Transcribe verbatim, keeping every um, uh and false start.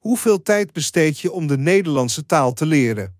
Hoeveel tijd besteed je om de Nederlandse taal te leren?